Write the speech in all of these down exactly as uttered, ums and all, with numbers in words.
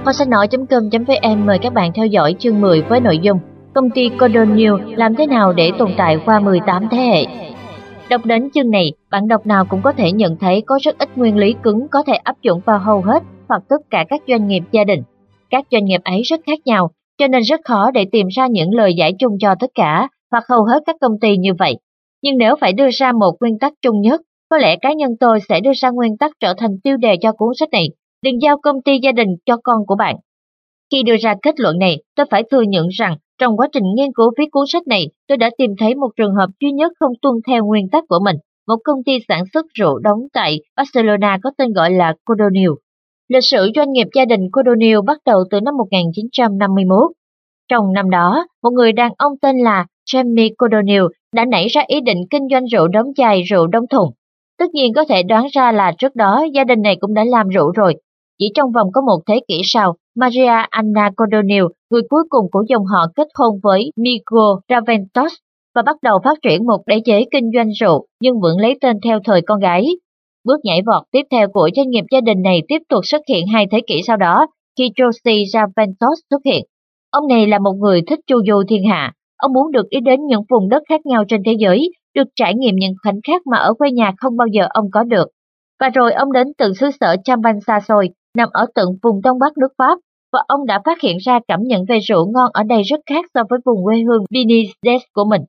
Kho sách nói chấm com chấm vn mời các bạn theo dõi chương mười với nội dung Công ty Cordon News làm thế nào để tồn tại qua mười tám thế hệ. Đọc đến chương này, bạn đọc nào cũng có thể nhận thấy có rất ít nguyên lý cứng có thể áp dụng vào hầu hết hoặc tất cả các doanh nghiệp gia đình. Các doanh nghiệp ấy rất khác nhau, cho nên rất khó để tìm ra những lời giải chung cho tất cả hoặc hầu hết các công ty như vậy. Nhưng nếu phải đưa ra một nguyên tắc chung nhất, có lẽ cá nhân tôi sẽ đưa ra nguyên tắc trở thành tiêu đề cho cuốn sách này: đừng giao công ty gia đình cho con của bạn. Khi đưa ra kết luận này, tôi phải thừa nhận rằng trong quá trình nghiên cứu viết cuốn sách này, tôi đã tìm thấy một trường hợp duy nhất không tuân theo nguyên tắc của mình, một công ty sản xuất rượu đóng tại Barcelona có tên gọi là Cordon News. Lịch sử doanh nghiệp gia đình Cordon News bắt đầu từ năm một nghìn chín trăm năm mươi mốt. Trong năm đó, một người đàn ông tên là Jamie Cordon News đã nảy ra ý định kinh doanh rượu đóng chai, rượu đóng thùng. Tất nhiên có thể đoán ra là trước đó gia đình này cũng đã làm rượu rồi. Chỉ trong vòng có một thế kỷ sau, Maria Anna Cordon News, người cuối cùng của dòng họ, kết hôn với Miguel Raventós và bắt đầu phát triển một đế chế kinh doanh rượu nhưng vẫn lấy tên theo thời con gái. Bước nhảy vọt tiếp theo của doanh nghiệp gia đình này tiếp tục xuất hiện hai thế kỷ sau đó khi José Raventós xuất hiện. Ông này là một người thích chu du thiên hạ. Ông muốn được đi đến những vùng đất khác nhau trên thế giới, được trải nghiệm những khoảnh khắc mà ở quê nhà không bao giờ ông có được. Và rồi ông đến từ xứ sở Champagne xa xôi, nằm ở tận vùng đông bắc nước Pháp, và ông đã phát hiện ra cảm nhận về rượu ngon ở đây rất khác so với vùng quê hương Vinicius của mình.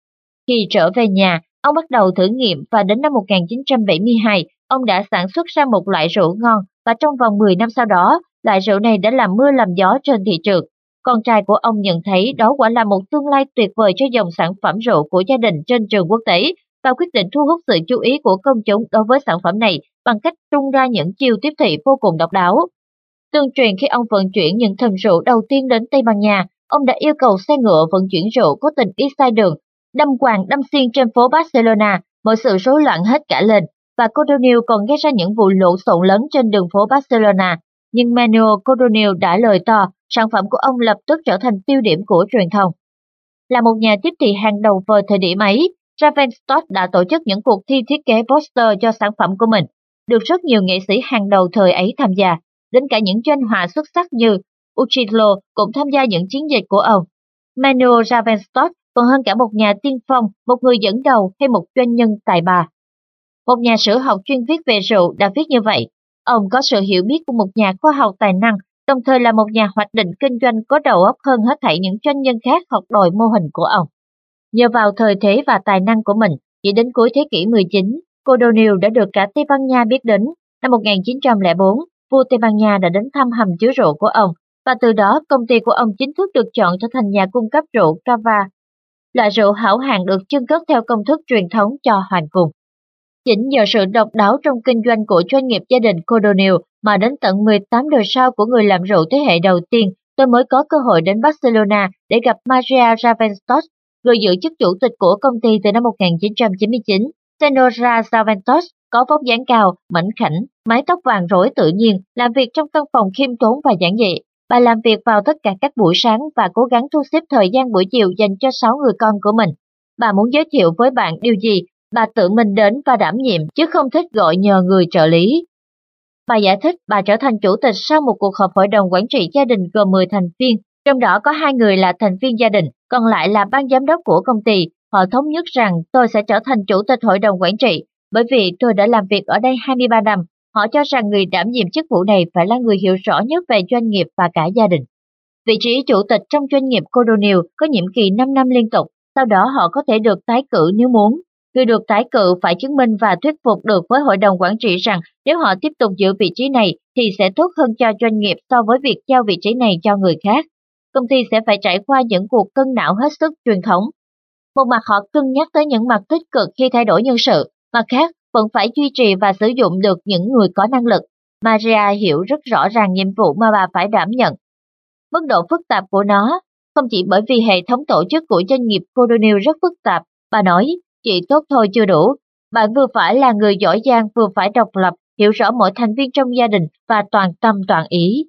Khi trở về nhà, ông bắt đầu thử nghiệm và đến năm một nghìn chín trăm bảy mươi hai, ông đã sản xuất ra một loại rượu ngon và trong vòng mười năm sau đó, loại rượu này đã làm mưa làm gió trên thị trường. Con trai của ông nhận thấy đó quả là một tương lai tuyệt vời cho dòng sản phẩm rượu của gia đình trên trường quốc tế và quyết định thu hút sự chú ý của công chúng đối với sản phẩm này bằng cách tung ra những chiêu tiếp thị vô cùng độc đáo. Tương truyền khi ông vận chuyển những thùng rượu đầu tiên đến Tây Ban Nha, ông đã yêu cầu xe ngựa vận chuyển rượu cố tình đi sai đường, đâm quàng đâm xiên trên phố Barcelona, mọi sự rối loạn hết cả lên, và Cordon News còn gây ra những vụ lộn xộn lớn trên đường phố Barcelona. Nhưng Manuel Cordon News đã lời to, sản phẩm của ông lập tức trở thành tiêu điểm của truyền thông. Là một nhà tiếp thị hàng đầu vào thời điểm ấy, Raventós đã tổ chức những cuộc thi thiết kế poster cho sản phẩm của mình, được rất nhiều nghệ sĩ hàng đầu thời ấy tham gia, đến cả những doanh họa xuất sắc như Uchilo cũng tham gia những chiến dịch của ông. Manuel Raventós còn hơn cả một nhà tiên phong, một người dẫn đầu hay một doanh nhân tài ba. Một nhà sử học chuyên viết về rượu đã viết như vậy: ông có sự hiểu biết của một nhà khoa học tài năng, đồng thời là một nhà hoạch định kinh doanh có đầu óc hơn hết thảy những doanh nhân khác học đòi mô hình của ông. Nhờ vào thời thế và tài năng của mình, chỉ đến cuối thế kỷ mười chín, Cordon News đã được cả Tây Ban Nha biết đến. Năm một nghìn chín trăm lẻ bốn, vua Tây Ban Nha đã đến thăm hầm chứa rượu của ông, và từ đó công ty của ông chính thức được chọn trở thành nhà cung cấp rượu Cava, loại rượu hảo hạng được chưng cất theo công thức truyền thống cho hoàng cung. Chính nhờ sự độc đáo trong kinh doanh của doanh nghiệp gia đình Cordon News mà đến tận mười tám đời sau của người làm rượu thế hệ đầu tiên, tôi mới có cơ hội đến Barcelona để gặp Maria Raventós, người giữ chức chủ tịch của công ty từ năm một nghìn chín trăm chín mươi chín. Senora Raventós có vóc dáng cao, mảnh khảnh, mái tóc vàng rối tự nhiên, làm việc trong căn phòng khiêm tốn và giản dị. Bà làm việc vào tất cả các buổi sáng và cố gắng thu xếp thời gian buổi chiều dành cho sáu người con của mình. Bà muốn giới thiệu với bạn điều gì, bà tự mình đến và đảm nhiệm, chứ không thích gọi nhờ người trợ lý. Bà giải thích bà trở thành chủ tịch sau một cuộc họp hội đồng quản trị gia đình gồm mười thành viên, trong đó có hai người là thành viên gia đình, còn lại là ban giám đốc của công ty. Họ thống nhất rằng tôi sẽ trở thành chủ tịch hội đồng quản trị, bởi vì tôi đã làm việc ở đây hai mươi ba năm. Họ cho rằng người đảm nhiệm chức vụ này phải là người hiểu rõ nhất về doanh nghiệp và cả gia đình. Vị trí chủ tịch trong doanh nghiệp Cordon News có nhiệm kỳ năm năm liên tục, sau đó họ có thể được tái cử nếu muốn. Người được tái cử phải chứng minh và thuyết phục được với hội đồng quản trị rằng nếu họ tiếp tục giữ vị trí này thì sẽ tốt hơn cho doanh nghiệp so với việc giao vị trí này cho người khác. Công ty sẽ phải trải qua những cuộc cân não hết sức truyền thống. Một mặt họ cân nhắc tới những mặt tích cực khi thay đổi nhân sự, mặt khác vẫn phải duy trì và sử dụng được những người có năng lực. Maria hiểu rất rõ ràng nhiệm vụ mà bà phải đảm nhận. Mức độ phức tạp của nó, không chỉ bởi vì hệ thống tổ chức của doanh nghiệp Cordon News rất phức tạp, bà nói, chỉ tốt thôi chưa đủ. Bạn vừa phải là người giỏi giang, vừa phải độc lập, hiểu rõ mọi thành viên trong gia đình và toàn tâm toàn ý.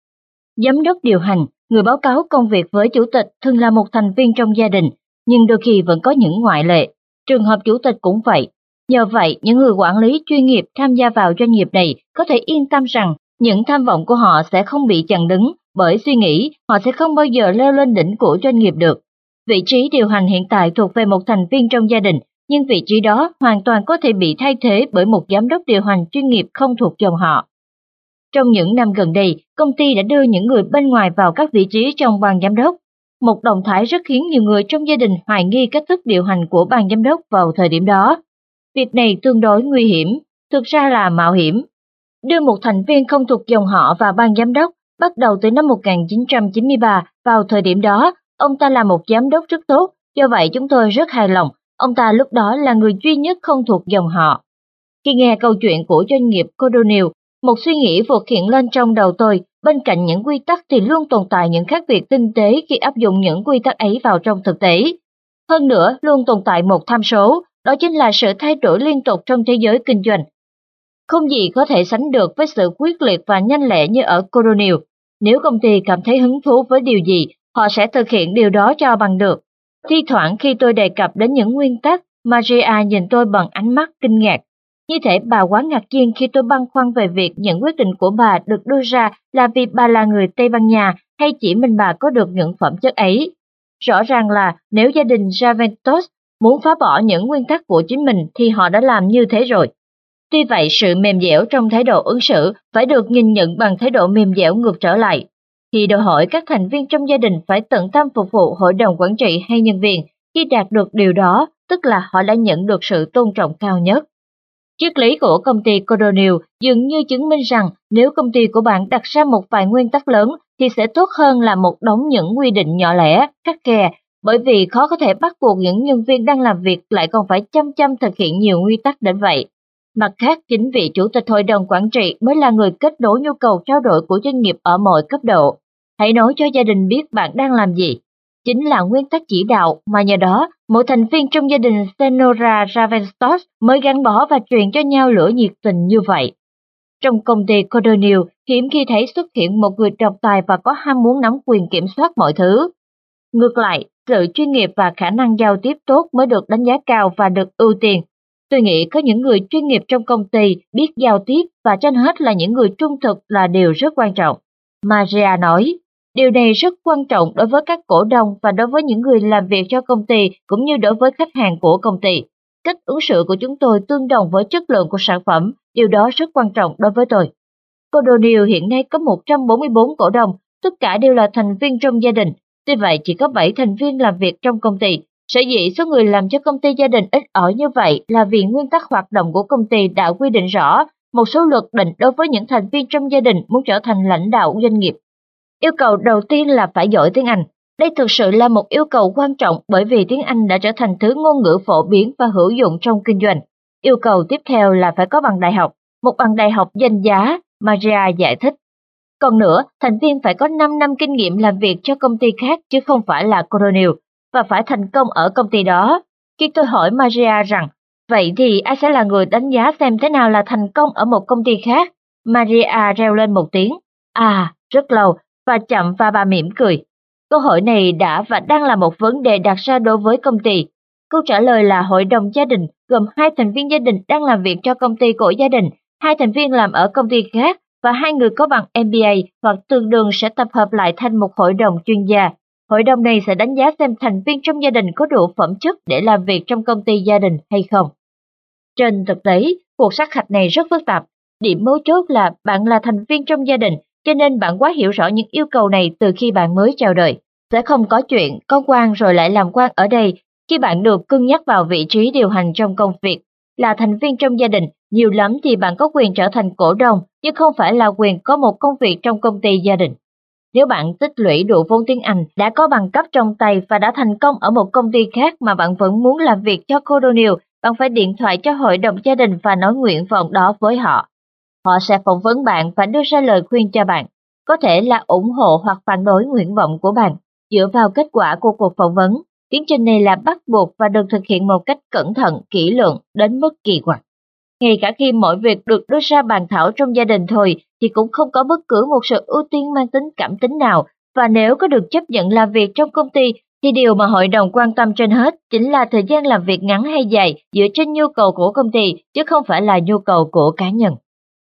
Giám đốc điều hành, người báo cáo công việc với chủ tịch thường là một thành viên trong gia đình, nhưng đôi khi vẫn có những ngoại lệ. Trường hợp chủ tịch cũng vậy. Nhờ vậy, những người quản lý chuyên nghiệp tham gia vào doanh nghiệp này có thể yên tâm rằng Những tham vọng của họ sẽ không bị chặn đứng bởi suy nghĩ họ sẽ không bao giờ leo lên đỉnh của doanh nghiệp được. Vị trí điều hành hiện tại thuộc về một thành viên trong gia đình, nhưng vị trí đó hoàn toàn có thể bị thay thế bởi một giám đốc điều hành chuyên nghiệp không thuộc dòng họ. Trong những năm gần đây, công ty đã đưa những người bên ngoài vào các vị trí trong ban giám đốc, một động thái rất khiến nhiều người trong gia đình hoài nghi cách thức điều hành của ban giám đốc vào thời điểm đó. Việc này tương đối nguy hiểm, thực ra là mạo hiểm. Đưa một thành viên không thuộc dòng họ vào ban giám đốc bắt đầu từ năm một nghìn chín trăm chín mươi ba, vào thời điểm đó, ông ta là một giám đốc rất tốt, do vậy chúng tôi rất hài lòng, ông ta lúc đó là người duy nhất không thuộc dòng họ. Khi nghe câu chuyện của doanh nghiệp Cordonil, một suy nghĩ vụt hiện lên trong đầu tôi, bên cạnh những quy tắc thì luôn tồn tại những khác biệt tinh tế khi áp dụng những quy tắc ấy vào trong thực tế. Hơn nữa, luôn tồn tại một tham số, đó chính là sự thay đổi liên tục trong thế giới kinh doanh. Không gì có thể sánh được với sự quyết liệt và nhanh lẹ như ở Cordonil. Nếu công ty cảm thấy hứng thú với điều gì, họ sẽ thực hiện điều đó cho bằng được. Thi thoảng khi tôi đề cập đến những nguyên tắc, Maria nhìn tôi bằng ánh mắt kinh ngạc. Như thể bà quá ngạc nhiên khi tôi băn khoăn về việc những quyết định của bà được đưa ra là vì bà là người Tây Ban Nha hay chỉ mình bà có được những phẩm chất ấy. Rõ ràng là nếu gia đình Raventos muốn phá bỏ những nguyên tắc của chính mình thì họ đã làm như thế rồi. Tuy vậy, sự mềm dẻo trong thái độ ứng xử phải được nhìn nhận bằng thái độ mềm dẻo ngược trở lại. Khi đòi hỏi các thành viên trong gia đình phải tận tâm phục vụ hội đồng quản trị hay nhân viên, khi đạt được điều đó, tức là họ đã nhận được sự tôn trọng cao nhất. Triết lý của công ty Cordonil dường như chứng minh rằng nếu công ty của bạn đặt ra một vài nguyên tắc lớn thì sẽ tốt hơn là một đống những quy định nhỏ lẻ, khắt khe, bởi vì khó có thể bắt buộc những nhân viên đang làm việc lại còn phải chăm chăm thực hiện nhiều quy tắc đến vậy. Mặt khác, chính vị chủ tịch hội đồng quản trị mới là người kết nối nhu cầu trao đổi của doanh nghiệp ở mọi cấp độ. Hãy nói cho gia đình biết bạn đang làm gì. Chính là nguyên tắc chỉ đạo mà nhờ đó, mỗi thành viên trong gia đình Senora Ravenstos mới gắn bó và truyền cho nhau lửa nhiệt tình như vậy. Trong công ty Cordonil, hiếm khi thấy xuất hiện một người độc tài và có ham muốn nắm quyền kiểm soát mọi thứ. Ngược lại, sự chuyên nghiệp và khả năng giao tiếp tốt mới được đánh giá cao và được ưu tiên. Tôi nghĩ có những người chuyên nghiệp trong công ty biết giao tiếp và trên hết là những người trung thực là điều rất quan trọng. Maria nói, điều này rất quan trọng đối với các cổ đông và đối với những người làm việc cho công ty cũng như đối với khách hàng của công ty. Cách ứng xử của chúng tôi tương đồng với chất lượng của sản phẩm, điều đó rất quan trọng đối với tôi. Cordonil hiện nay có một trăm bốn mươi bốn cổ đông, tất cả đều là thành viên trong gia đình. Tuy vậy chỉ có bảy thành viên làm việc trong công ty. Sở dĩ số người làm cho công ty gia đình ít ỏi như vậy là vì nguyên tắc hoạt động của công ty đã quy định rõ một số luật định đối với những thành viên trong gia đình muốn trở thành lãnh đạo doanh nghiệp. Yêu cầu đầu tiên là phải giỏi tiếng Anh. Đây thực sự là một yêu cầu quan trọng bởi vì tiếng Anh đã trở thành thứ ngôn ngữ phổ biến và hữu dụng trong kinh doanh. Yêu cầu tiếp theo là phải có bằng đại học, một bằng đại học danh giá, Maria giải thích. Còn nữa, thành viên phải có năm năm kinh nghiệm làm việc cho công ty khác chứ không phải là Cordonil, và phải thành công ở công ty đó. Khi tôi hỏi Maria rằng, vậy thì ai sẽ là người đánh giá xem thế nào là thành công ở một công ty khác? Maria reo lên một tiếng. À, rất lâu, và chậm và bà mỉm cười. Câu hỏi này đã và đang là một vấn đề đặt ra đối với công ty. Câu trả lời là hội đồng gia đình gồm hai thành viên gia đình đang làm việc cho công ty của gia đình, hai thành viên làm ở công ty khác và hai người có bằng M B A hoặc tương đương sẽ tập hợp lại thành một hội đồng chuyên gia. Hội đồng này sẽ đánh giá xem thành viên trong gia đình có đủ phẩm chất để làm việc trong công ty gia đình hay không. Trên thực tế, cuộc sát hạch này rất phức tạp. Điểm mấu chốt là bạn là thành viên trong gia đình, cho nên bạn quá hiểu rõ những yêu cầu này từ khi bạn mới chào đời. Sẽ không có chuyện có quan rồi lại làm quan ở đây khi bạn được cân nhắc vào vị trí điều hành trong công việc. Là thành viên trong gia đình, nhiều lắm thì bạn có quyền trở thành cổ đông, nhưng không phải là quyền có một công việc trong công ty gia đình. Nếu bạn tích lũy đủ vốn tiếng Anh, đã có bằng cấp trong tay và đã thành công ở một công ty khác mà bạn vẫn muốn làm việc cho Cordonil, bạn phải điện thoại cho hội đồng gia đình và nói nguyện vọng đó với họ. Họ sẽ phỏng vấn bạn và đưa ra lời khuyên cho bạn, có thể là ủng hộ hoặc phản đối nguyện vọng của bạn, dựa vào kết quả của cuộc phỏng vấn. Tiến trình này là bắt buộc và được thực hiện một cách cẩn thận, kỹ lưỡng, đến mức kỳ quặc. Ngay cả khi mọi việc được đưa ra bàn thảo trong gia đình thôi, thì cũng không có bất cứ một sự ưu tiên mang tính cảm tính nào, và nếu có được chấp nhận làm việc trong công ty, thì điều mà hội đồng quan tâm trên hết chính là thời gian làm việc ngắn hay dài dựa trên nhu cầu của công ty, chứ không phải là nhu cầu của cá nhân.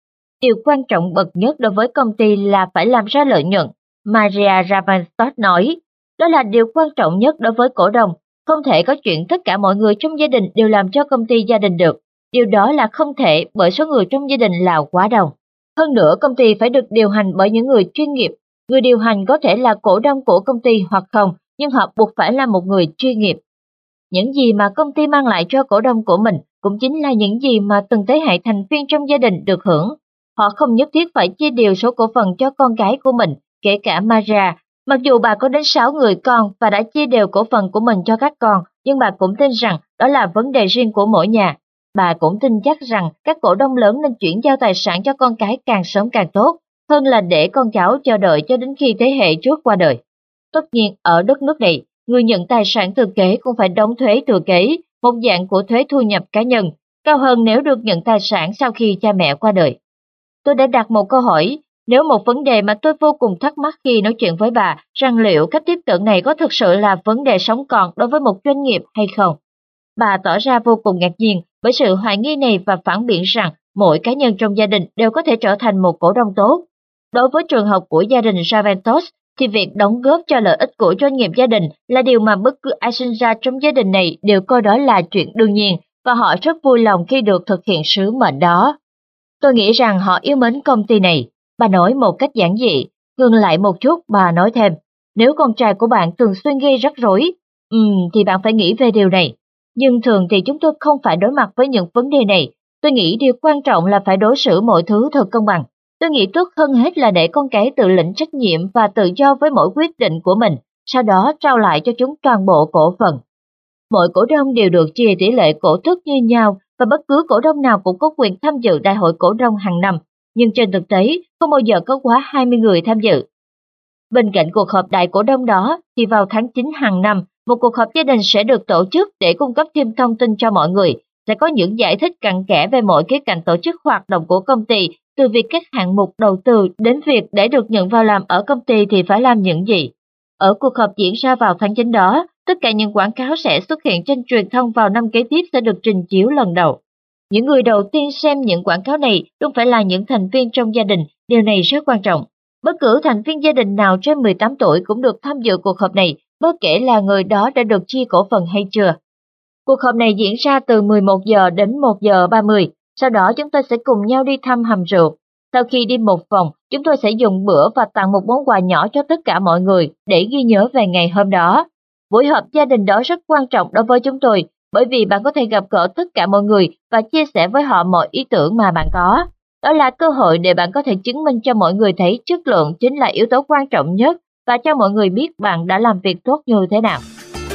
Điều quan trọng bậc nhất đối với công ty là phải làm ra lợi nhuận, Maria Ravenstadt nói. Đó là điều quan trọng nhất đối với cổ đông. Không thể có chuyện tất cả mọi người trong gia đình đều làm cho công ty gia đình được. Điều đó là không thể bởi số người trong gia đình là quá đông. Hơn nữa, công ty phải được điều hành bởi những người chuyên nghiệp. Người điều hành có thể là cổ đông của công ty hoặc không, nhưng họ buộc phải là một người chuyên nghiệp. Những gì mà công ty mang lại cho cổ đông của mình cũng chính là những gì mà từng thế hệ thành viên trong gia đình được hưởng. Họ không nhất thiết phải chia đều số cổ phần cho con cái của mình, kể cả Maria. Mặc dù bà có đến sáu người con và đã chia đều cổ phần của mình cho các con, nhưng bà cũng tin rằng đó là vấn đề riêng của mỗi nhà. Bà cũng tin chắc rằng các cổ đông lớn nên chuyển giao tài sản cho con cái càng sớm càng tốt, hơn là để con cháu chờ đợi cho đến khi thế hệ trước qua đời. Tất nhiên, ở đất nước này, người nhận tài sản thừa kế cũng phải đóng thuế thừa kế, một dạng của thuế thu nhập cá nhân, cao hơn nếu được nhận tài sản sau khi cha mẹ qua đời. Tôi đã đặt một câu hỏi, nếu một vấn đề mà tôi vô cùng thắc mắc khi nói chuyện với bà, rằng liệu cách tiếp cận này có thực sự là vấn đề sống còn đối với một doanh nghiệp hay không? Bà tỏ ra vô cùng ngạc nhiên bởi sự hoài nghi này và phản biện rằng mỗi cá nhân trong gia đình đều có thể trở thành một cổ đông tốt. Đối với trường hợp của gia đình Raventos, thì việc đóng góp cho lợi ích của doanh nghiệp gia đình là điều mà bất cứ ai sinh ra trong gia đình này đều coi đó là chuyện đương nhiên, và họ rất vui lòng khi được thực hiện sứ mệnh đó. Tôi nghĩ rằng họ yêu mến công ty này, bà nói một cách giản dị. Ngừng lại một chút, bà nói thêm, nếu con trai của bạn thường xuyên gây rắc rối, ừm, thì bạn phải nghĩ về điều này. Nhưng thường thì chúng tôi không phải đối mặt với những vấn đề này. Tôi nghĩ điều quan trọng là phải đối xử mọi thứ thật công bằng. Tôi nghĩ tốt hơn hết là để con cái tự lĩnh trách nhiệm và tự do với mỗi quyết định của mình, sau đó trao lại cho chúng toàn bộ cổ phần. Mỗi cổ đông đều được chia tỷ lệ cổ tức như nhau và bất cứ cổ đông nào cũng có quyền tham dự đại hội cổ đông hàng năm, nhưng trên thực tế không bao giờ có quá hai mươi người tham dự. Bên cạnh cuộc họp đại cổ đông đó thì vào tháng chín hàng năm, một cuộc họp gia đình sẽ được tổ chức để cung cấp thêm thông tin cho mọi người, sẽ có những giải thích cặn kẽ về mọi khía cạnh tổ chức hoạt động của công ty, từ việc các hạng mục đầu tư đến việc để được nhận vào làm ở công ty thì phải làm những gì. Ở cuộc họp diễn ra vào tháng chín đó, tất cả những quảng cáo sẽ xuất hiện trên truyền thông vào năm kế tiếp sẽ được trình chiếu lần đầu. Những người đầu tiên xem những quảng cáo này luôn phải là những thành viên trong gia đình, điều này rất quan trọng. Bất cứ thành viên gia đình nào trên mười tám tuổi cũng được tham dự cuộc họp này, bất kể là người đó đã được chia cổ phần hay chưa. Cuộc họp này diễn ra từ mười một giờ đến một giờ ba mươi, sau đó chúng tôi sẽ cùng nhau đi thăm hầm rượu. Sau khi đi một vòng, chúng tôi sẽ dùng bữa và tặng một món quà nhỏ cho tất cả mọi người để ghi nhớ về ngày hôm đó. Buổi họp gia đình đó rất quan trọng đối với chúng tôi, bởi vì bạn có thể gặp gỡ tất cả mọi người và chia sẻ với họ mọi ý tưởng mà bạn có. Đó là cơ hội để bạn có thể chứng minh cho mọi người thấy chất lượng chính là yếu tố quan trọng nhất và cho mọi người biết bạn đã làm việc tốt như thế nào.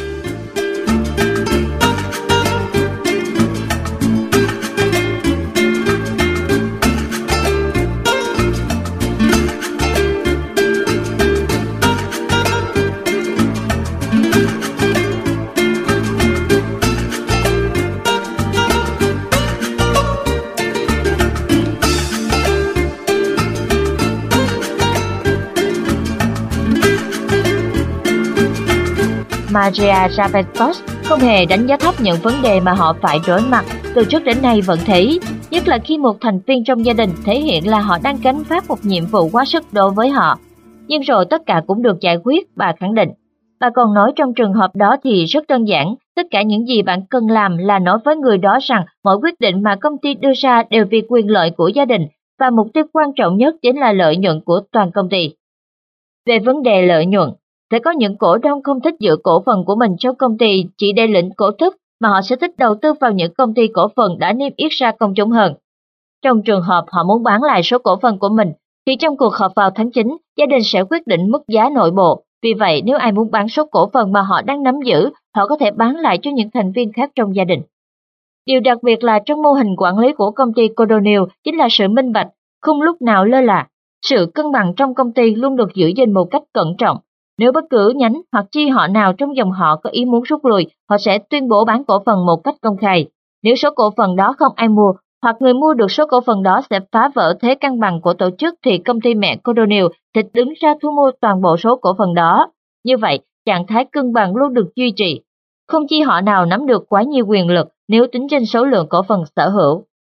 Maria Raventos không hề đánh giá thấp những vấn đề mà họ phải đối mặt, từ trước đến nay vẫn thế, nhất là khi một thành viên trong gia đình thể hiện là họ đang gánh vác một nhiệm vụ quá sức đối với họ. Nhưng rồi tất cả cũng được giải quyết, bà khẳng định. Bà còn nói trong trường hợp đó thì rất đơn giản, tất cả những gì bạn cần làm là nói với người đó rằng mọi quyết định mà công ty đưa ra đều vì quyền lợi của gia đình, và mục tiêu quan trọng nhất chính là lợi nhuận của toàn công ty. Về vấn đề lợi nhuận, sẽ có những cổ đông không thích giữ cổ phần của mình trong công ty chỉ để lĩnh cổ tức, mà họ sẽ thích đầu tư vào những công ty cổ phần đã niêm yết ra công chúng hơn. Trong trường hợp họ muốn bán lại số cổ phần của mình, thì trong cuộc họp vào tháng chín, gia đình sẽ quyết định mức giá nội bộ. Vì vậy, nếu ai muốn bán số cổ phần mà họ đang nắm giữ, họ có thể bán lại cho những thành viên khác trong gia đình. Điều đặc biệt là trong mô hình quản lý của công ty Cordoniel chính là sự minh bạch, không lúc nào lơ là. Sự cân bằng trong công ty luôn được giữ gìn một cách cẩn trọng. Nếu bất cứ nhánh hoặc chi họ nào trong dòng họ có ý muốn rút lui, họ sẽ tuyên bố bán cổ phần một cách công khai. Nếu số cổ phần đó không ai mua, hoặc người mua được số cổ phần đó sẽ phá vỡ thế cân bằng của tổ chức, thì công ty mẹ Cordoniel sẽ đứng ra thu mua toàn bộ số cổ phần đó. Như vậy, trạng thái cân bằng luôn được duy trì. Không chi họ nào nắm được quá nhiều quyền lực nếu tính trên số lượng cổ phần sở hữu.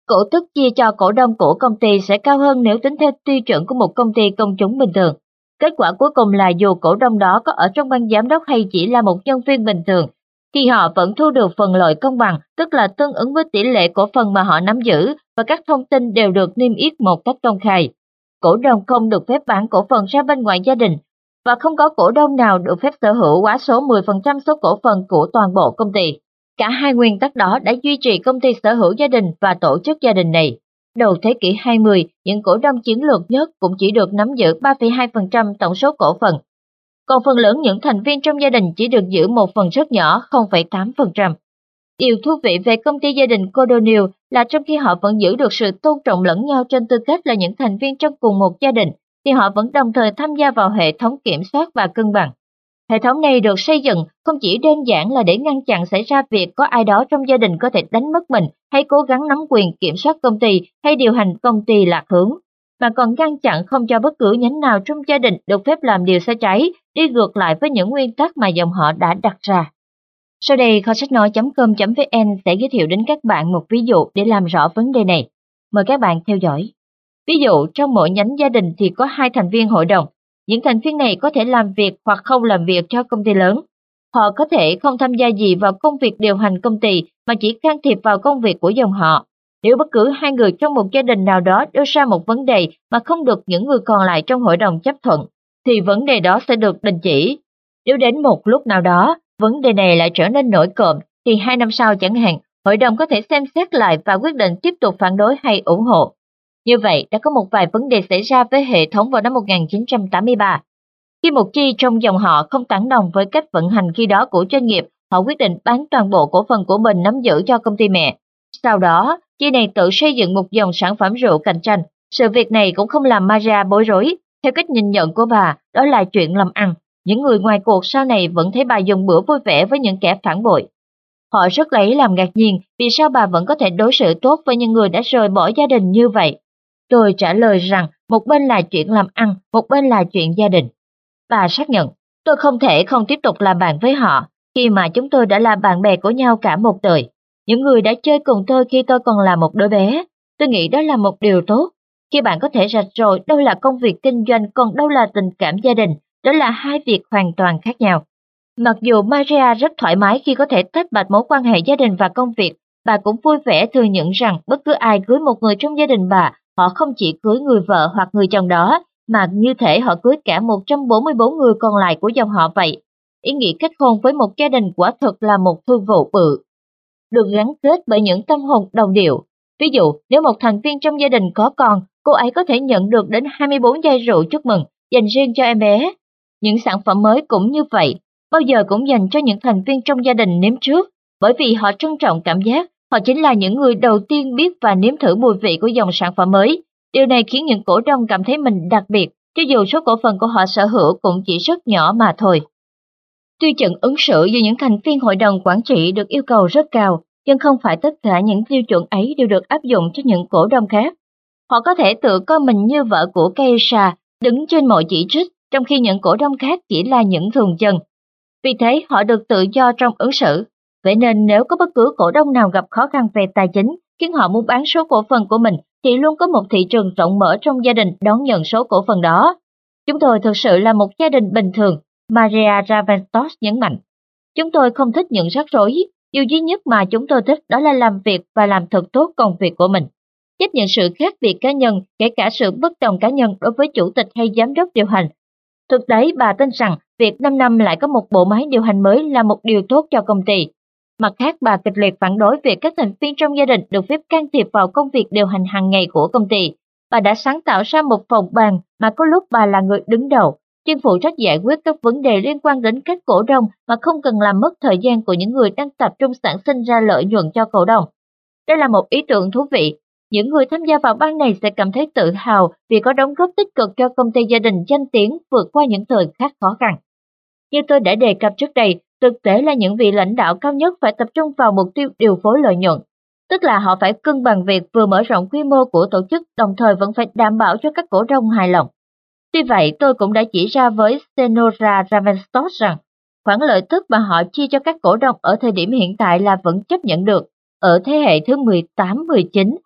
Cổ tức chia cho cổ đông của công ty sẽ cao hơn nếu tính theo tiêu chuẩn của một công ty công chúng bình thường. Kết quả cuối cùng là dù cổ đông đó có ở trong ban giám đốc hay chỉ là một nhân viên bình thường, thì họ vẫn thu được phần lợi công bằng, tức là tương ứng với tỷ lệ cổ phần mà họ nắm giữ, và các thông tin đều được niêm yết một cách công khai. Cổ đông không được phép bán cổ phần ra bên ngoài gia đình, và không có cổ đông nào được phép sở hữu quá số mười phần trăm số cổ phần của toàn bộ công ty. Cả hai nguyên tắc đó đã duy trì công ty sở hữu gia đình và tổ chức gia đình này. Đầu thế kỷ hai mươi, những cổ đông chiến lược nhất cũng chỉ được nắm giữ ba phẩy hai phần trăm tổng số cổ phần. Còn phần lớn những thành viên trong gia đình chỉ được giữ một phần rất nhỏ không phẩy tám phần trăm. Điều thú vị về công ty gia đình Cordonier là trong khi họ vẫn giữ được sự tôn trọng lẫn nhau trên tư cách là những thành viên trong cùng một gia đình, thì họ vẫn đồng thời tham gia vào hệ thống kiểm soát và cân bằng. Hệ thống này được xây dựng không chỉ đơn giản là để ngăn chặn xảy ra việc có ai đó trong gia đình có thể đánh mất mình hay cố gắng nắm quyền kiểm soát công ty hay điều hành công ty lạc hướng, mà còn ngăn chặn không cho bất cứ nhánh nào trong gia đình được phép làm điều sai trái, đi ngược lại với những nguyên tắc mà dòng họ đã đặt ra. Sau đây, kho sách nói chấm com chấm vn sẽ giới thiệu đến các bạn một ví dụ để làm rõ vấn đề này. Mời các bạn theo dõi. Ví dụ, trong mỗi nhánh gia đình thì có hai thành viên hội đồng. Những thành viên này có thể làm việc hoặc không làm việc cho công ty lớn. Họ có thể không tham gia gì vào công việc điều hành công ty mà chỉ can thiệp vào công việc của dòng họ. Nếu bất cứ hai người trong một gia đình nào đó đưa ra một vấn đề mà không được những người còn lại trong hội đồng chấp thuận, thì vấn đề đó sẽ được đình chỉ. Nếu đến một lúc nào đó, vấn đề này lại trở nên nổi cộm, thì hai năm sau chẳng hạn, hội đồng có thể xem xét lại và quyết định tiếp tục phản đối hay ủng hộ. Như vậy, đã có một vài vấn đề xảy ra với hệ thống vào năm một nghìn chín trăm tám mươi ba. Khi một chi trong dòng họ không tán đồng với cách vận hành khi đó của doanh nghiệp, họ quyết định bán toàn bộ cổ phần của mình nắm giữ cho công ty mẹ. Sau đó, chi này tự xây dựng một dòng sản phẩm rượu cạnh tranh. Sự việc này cũng không làm Maria bối rối. Theo cách nhìn nhận của bà, đó là chuyện làm ăn. Những người ngoài cuộc sau này vẫn thấy bà dùng bữa vui vẻ với những kẻ phản bội. Họ rất lấy làm ngạc nhiên vì sao bà vẫn có thể đối xử tốt với những người đã rời bỏ gia đình như vậy. Tôi trả lời rằng một bên là chuyện làm ăn, một bên là chuyện gia đình. Bà xác nhận, tôi không thể không tiếp tục làm bạn với họ, khi mà chúng tôi đã là bạn bè của nhau cả một đời. Những người đã chơi cùng tôi khi tôi còn là một đứa bé. Tôi nghĩ đó là một điều tốt. Khi bạn có thể rạch ròi đâu là công việc kinh doanh còn đâu là tình cảm gia đình, đó là hai việc hoàn toàn khác nhau. Mặc dù Maria rất thoải mái khi có thể tách bạch mối quan hệ gia đình và công việc, bà cũng vui vẻ thừa nhận rằng bất cứ ai cưới một người trong gia đình bà, họ không chỉ cưới người vợ hoặc người chồng đó, mà như thể họ cưới cả một trăm bốn mươi bốn người còn lại của dòng họ vậy. Ý nghĩa kết hôn với một gia đình quả thực là một thương vụ bự, được gắn kết bởi những tâm hồn đồng điệu. Ví dụ, nếu một thành viên trong gia đình có con, cô ấy có thể nhận được đến hai mươi bốn chai rượu chúc mừng, dành riêng cho em bé. Những sản phẩm mới cũng như vậy, bao giờ cũng dành cho những thành viên trong gia đình nếm trước, bởi vì họ trân trọng cảm giác, họ chính là những người đầu tiên biết và nếm thử mùi vị của dòng sản phẩm mới. Điều này khiến những cổ đông cảm thấy mình đặc biệt, cho dù số cổ phần của họ sở hữu cũng chỉ rất nhỏ mà thôi. Tiêu chuẩn ứng xử giữa những thành viên hội đồng quản trị được yêu cầu rất cao, nhưng không phải tất cả những tiêu chuẩn ấy đều được áp dụng cho những cổ đông khác. Họ có thể tự coi mình như vợ của Keisha, đứng trên mọi chỉ trích, trong khi những cổ đông khác chỉ là những thường dân. Vì thế, họ được tự do trong ứng xử. Vậy nên nếu có bất cứ cổ đông nào gặp khó khăn về tài chính, khiến họ muốn bán số cổ phần của mình, thì luôn có một thị trường rộng mở trong gia đình đón nhận số cổ phần đó. Chúng tôi thực sự là một gia đình bình thường, Maria Ravenstos nhấn mạnh. Chúng tôi không thích những rắc rối, điều duy nhất mà chúng tôi thích đó là làm việc và làm thật tốt công việc của mình. Chấp nhận sự khác biệt cá nhân, kể cả sự bất đồng cá nhân đối với chủ tịch hay giám đốc điều hành. Thực tế, bà tin rằng việc năm năm lại có một bộ máy điều hành mới là một điều tốt cho công ty. Mặt khác, bà kịch liệt phản đối việc các thành viên trong gia đình được phép can thiệp vào công việc điều hành hàng ngày của công ty. Bà đã sáng tạo ra một phòng ban mà có lúc bà là người đứng đầu, chuyên phụ trách giải quyết các vấn đề liên quan đến các cổ đông mà không cần làm mất thời gian của những người đang tập trung sản sinh ra lợi nhuận cho cổ đông. Đây là một ý tưởng thú vị. Những người tham gia vào ban này sẽ cảm thấy tự hào vì có đóng góp tích cực cho công ty gia đình danh tiếng vượt qua những thời khắc khó khăn. Như tôi đã đề cập trước đây, thực tế là những vị lãnh đạo cao nhất phải tập trung vào mục tiêu điều phối lợi nhuận, tức là họ phải cân bằng việc vừa mở rộng quy mô của tổ chức đồng thời vẫn phải đảm bảo cho các cổ đông hài lòng. Tuy vậy, tôi cũng đã chỉ ra với Senora Ravenstos rằng khoản lợi tức mà họ chia cho các cổ đông ở thời điểm hiện tại là vẫn chấp nhận được. Ở thế hệ thứ mười tám mười chín,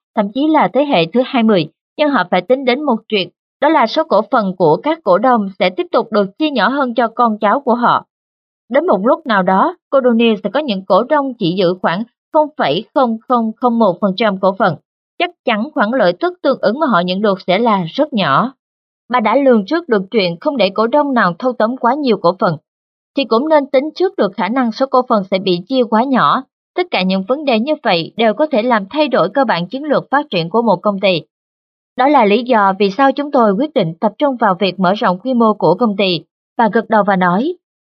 thậm chí là thế hệ thứ hai mươi, nhưng họ phải tính đến một chuyện, đó là số cổ phần của các cổ đông sẽ tiếp tục được chia nhỏ hơn cho con cháu của họ. Đến một lúc nào đó, Cordonier sẽ có những cổ đông chỉ giữ khoảng không phẩy không không không một phần trăm cổ phần. Chắc chắn khoản lợi tức tương ứng mà họ nhận được sẽ là rất nhỏ. Bà đã lường trước được chuyện không để cổ đông nào thâu tóm quá nhiều cổ phần, thì cũng nên tính trước được khả năng số cổ phần sẽ bị chia quá nhỏ. Tất cả những vấn đề như vậy đều có thể làm thay đổi cơ bản chiến lược phát triển của một công ty. Đó là lý do vì sao chúng tôi quyết định tập trung vào việc mở rộng quy mô của công ty. Bà gật đầu và nói,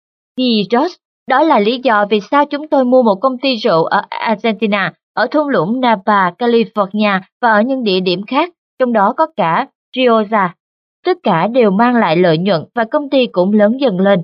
Vì George, đó là lý do vì sao chúng tôi mua một công ty rượu ở Argentina, ở thung lũng Napa, California và ở những địa điểm khác, trong đó có cả Rioja. Tất cả đều mang lại lợi nhuận và công ty cũng lớn dần lên.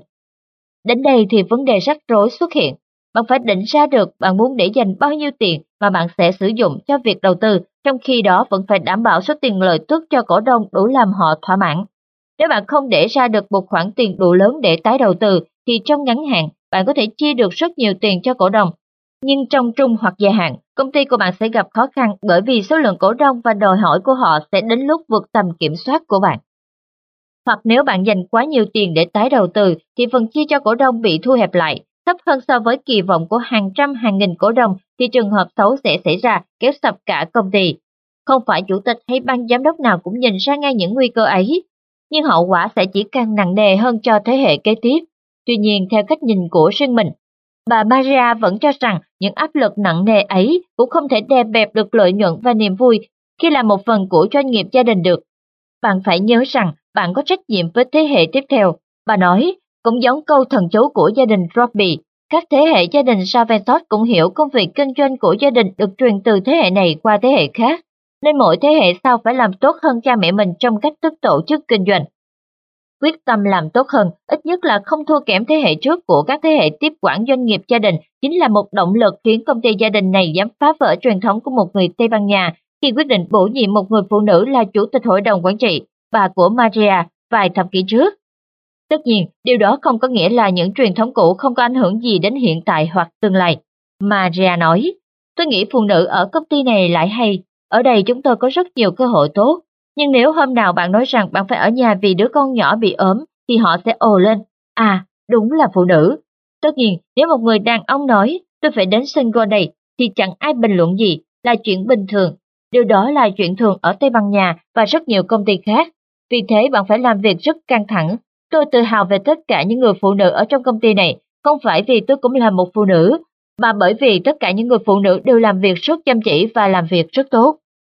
Đến đây thì vấn đề rắc rối xuất hiện. Bạn phải định ra được bạn muốn để dành bao nhiêu tiền mà bạn sẽ sử dụng cho việc đầu tư, trong khi đó vẫn phải đảm bảo số tiền lợi tức cho cổ đông đủ làm họ thỏa mãn. Nếu bạn không để ra được một khoản tiền đủ lớn để tái đầu tư, thì trong ngắn hạn, bạn có thể chia được rất nhiều tiền cho cổ đông. Nhưng trong trung hoặc dài hạn, công ty của bạn sẽ gặp khó khăn bởi vì số lượng cổ đông và đòi hỏi của họ sẽ đến lúc vượt tầm kiểm soát của bạn. Hoặc nếu bạn dành quá nhiều tiền để tái đầu tư, thì phần chia cho cổ đông bị thu hẹp lại, thấp hơn so với kỳ vọng của hàng trăm hàng nghìn cổ đông, thì trường hợp xấu sẽ xảy ra, kéo sập cả công ty. Không phải chủ tịch hay ban giám đốc nào cũng nhìn ra ngay những nguy cơ ấy, nhưng hậu quả sẽ chỉ càng nặng nề hơn cho thế hệ kế tiếp. Tuy nhiên, theo cách nhìn của riêng mình, bà Maria vẫn cho rằng những áp lực nặng nề ấy cũng không thể đè bẹp được lợi nhuận và niềm vui khi là một phần của doanh nghiệp gia đình được. Bạn phải nhớ rằng bạn có trách nhiệm với thế hệ tiếp theo. Bà nói, cũng giống câu thần chú của gia đình Robbie, các thế hệ gia đình Saventot cũng hiểu công việc kinh doanh của gia đình được truyền từ thế hệ này qua thế hệ khác, nên mỗi thế hệ sau phải làm tốt hơn cha mẹ mình trong cách thức tổ chức kinh doanh. Quyết tâm làm tốt hơn, ít nhất là không thua kém thế hệ trước của các thế hệ tiếp quản doanh nghiệp gia đình, chính là một động lực khiến công ty gia đình này dám phá vỡ truyền thống của một người Tây Ban Nha khi quyết định bổ nhiệm một người phụ nữ là chủ tịch hội đồng quản trị, bà của Maria, vài thập kỷ trước. Tất nhiên, điều đó không có nghĩa là những truyền thống cũ không có ảnh hưởng gì đến hiện tại hoặc tương lai. Maria nói, tôi nghĩ phụ nữ ở công ty này lại hay, ở đây chúng tôi có rất nhiều cơ hội tốt. Nhưng nếu hôm nào bạn nói rằng bạn phải ở nhà vì đứa con nhỏ bị ốm, thì họ sẽ ồ lên, à, đúng là phụ nữ. Tất nhiên, nếu một người đàn ông nói, tôi phải đến sân golf này, thì chẳng ai bình luận gì, là chuyện bình thường. Điều đó là chuyện thường ở Tây Ban Nha và rất nhiều công ty khác. Vì thế bạn phải làm việc rất căng thẳng. Tôi tự hào về tất cả những người phụ nữ ở trong công ty này, không phải vì tôi cũng là một phụ nữ, mà bởi vì tất cả những người phụ nữ đều làm việc rất chăm chỉ và làm việc rất tốt.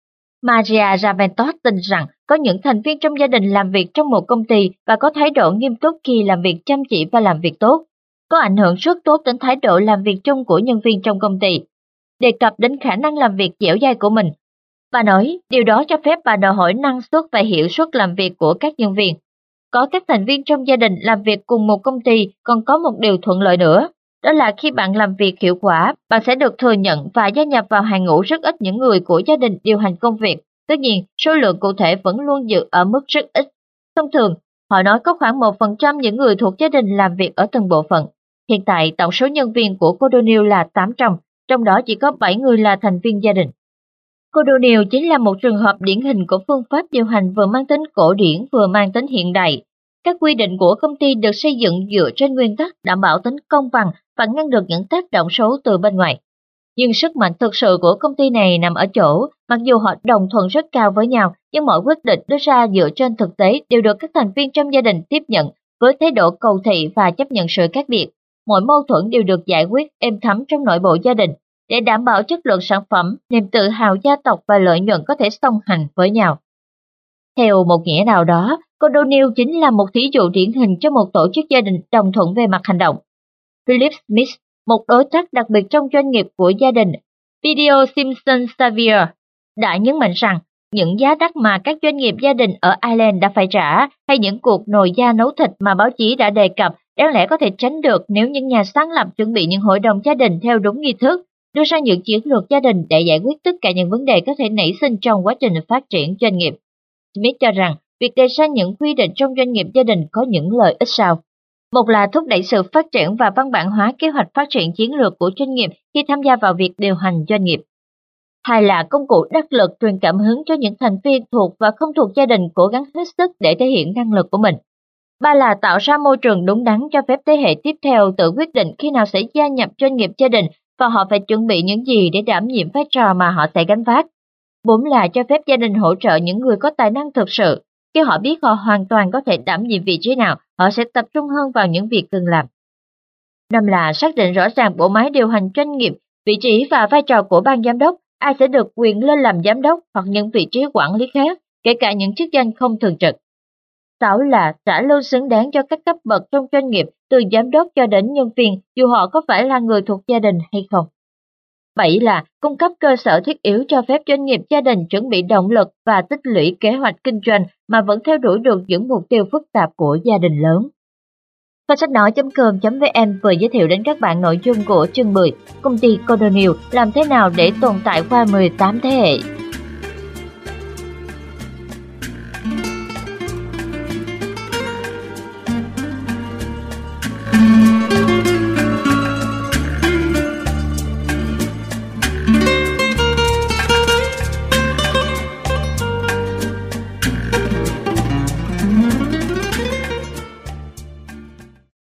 Maria Raventos tin rằng có những thành viên trong gia đình làm việc trong một công ty và có thái độ nghiêm túc khi làm việc chăm chỉ và làm việc tốt, có ảnh hưởng rất tốt đến thái độ làm việc chung của nhân viên trong công ty. Đề cập đến khả năng làm việc dẻo dai của mình, bà nói điều đó cho phép bà đòi hỏi năng suất và hiệu suất làm việc của các nhân viên. Có các thành viên trong gia đình làm việc cùng một công ty còn có một điều thuận lợi nữa, đó là khi bạn làm việc hiệu quả, bạn sẽ được thừa nhận và gia nhập vào hàng ngũ rất ít những người của gia đình điều hành công việc. Tất nhiên, số lượng cụ thể vẫn luôn giữ ở mức rất ít. Thông thường, họ nói có khoảng một phần trăm những người thuộc gia đình làm việc ở từng bộ phận. Hiện tại, tổng số nhân viên của Cordonier là tám trăm, trong đó chỉ có bảy người là thành viên gia đình. Cordonier chính là một trường hợp điển hình của phương pháp điều hành vừa mang tính cổ điển vừa mang tính hiện đại. Các quy định của công ty được xây dựng dựa trên nguyên tắc đảm bảo tính công bằng và ngăn được những tác động xấu từ bên ngoài. Nhưng sức mạnh thực sự của công ty này nằm ở chỗ, mặc dù họ đồng thuận rất cao với nhau, nhưng mọi quyết định đưa ra dựa trên thực tế đều được các thành viên trong gia đình tiếp nhận với thái độ cầu thị và chấp nhận sự khác biệt. Mọi mâu thuẫn đều được giải quyết êm thấm trong nội bộ gia đình, để đảm bảo chất lượng sản phẩm, niềm tự hào gia tộc và lợi nhuận có thể song hành với nhau. Theo một nghĩa nào đó, Cordonier chính là một thí dụ điển hình cho một tổ chức gia đình đồng thuận về mặt hành động. Philip Smith, một đối tác đặc biệt trong doanh nghiệp của gia đình, Video Simpson Xavier, đã nhấn mạnh rằng những giá đắt mà các doanh nghiệp gia đình ở Ireland đã phải trả hay những cuộc nồi da nấu thịt mà báo chí đã đề cập đáng lẽ có thể tránh được nếu những nhà sáng lập chuẩn bị những hội đồng gia đình theo đúng nghi thức, đưa ra những chiến lược gia đình để giải quyết tất cả những vấn đề có thể nảy sinh trong quá trình phát triển doanh nghiệp. Smith cho rằng việc đề ra những quy định trong doanh nghiệp gia đình có những lợi ích sau. Một là thúc đẩy sự phát triển và văn bản hóa kế hoạch phát triển chiến lược của doanh nghiệp khi tham gia vào việc điều hành doanh nghiệp. Hai là công cụ đắc lực truyền cảm hứng cho những thành viên thuộc và không thuộc gia đình cố gắng hết sức để thể hiện năng lực của mình. Ba là tạo ra môi trường đúng đắn cho phép thế hệ tiếp theo tự quyết định khi nào sẽ gia nhập doanh nghiệp gia đình và họ phải chuẩn bị những gì để đảm nhiệm vai trò mà họ sẽ gánh vác. Bốn là cho phép gia đình hỗ trợ những người có tài năng thực sự. Khi họ biết họ hoàn toàn có thể đảm nhiệm vị trí nào, họ sẽ tập trung hơn vào những việc cần làm. Năm là xác định rõ ràng bộ máy điều hành doanh nghiệp, vị trí và vai trò của ban giám đốc, ai sẽ được quyền lên làm giám đốc hoặc những vị trí quản lý khác, kể cả những chức danh không thường trực. Sáu là trả lương xứng đáng cho các cấp bậc trong doanh nghiệp, từ giám đốc cho đến nhân viên, dù họ có phải là người thuộc gia đình hay không. Bảy là cung cấp cơ sở thiết yếu cho phép doanh nghiệp gia đình chuẩn bị động lực và tích lũy kế hoạch kinh doanh mà vẫn theo đuổi được những mục tiêu phức tạp của gia đình lớn. Kho sách nói chấm com chấm vn vừa giới thiệu đến các bạn nội dung của chương mười, công ty Cordonill làm thế nào để tồn tại qua mười tám thế hệ.